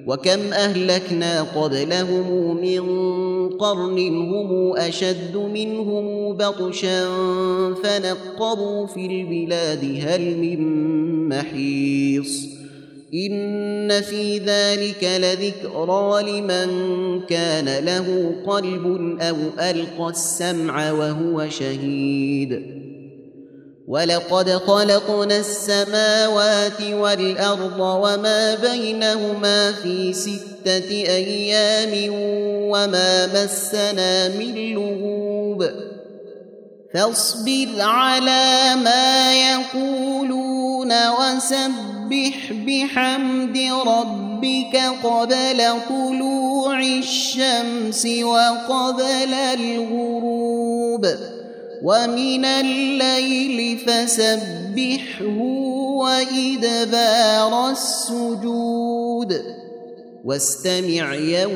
وكم أهلكنا قبلهم من قرن هم أشد منهم بطشا فنقبوا في البلاد هل من محيص إن في ذلك لذكرى لمن كان له قلب أو ألقى السمع وهو شهيد ولقد خلقنا السماوات والأرض وما بينهما في 6 أيام وما مسنا من لغوب فاصبر على ما يقولون وسبح بحمد ربك قبل طلوع الشمس وقبل الغروب ومن الليل فسبحه وإدبار السجود واستمع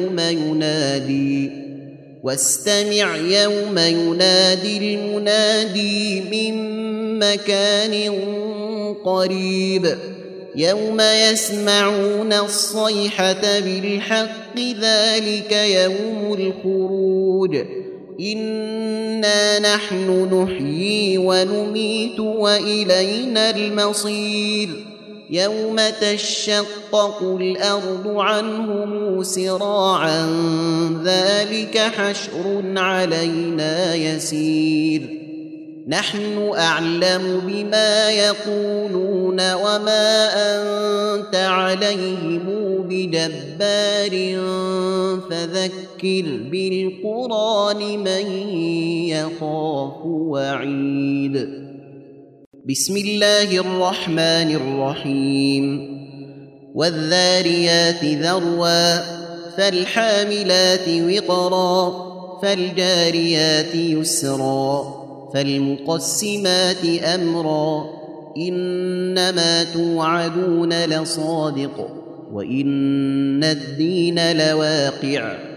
يوم ينادي المنادي من مكان قريب يوم يسمعون الصيحة بالحق ذلك يوم الخروج إنا نحن نحيي ونميت وإلينا المصير يوم تشقق الأرض عنهم سراعا ذلك حشر علينا يسير نحن أعلم بما يقولون وما أنت عليهم بجبار فذكر بالقرآن من يخاف وعيد بسم الله الرحمن الرحيم والذاريات ذروا فالحاملات وقرا فالجاريات يسرا فالمقسمات أمرا إنما توعدون لصادق وإن الدين لواقع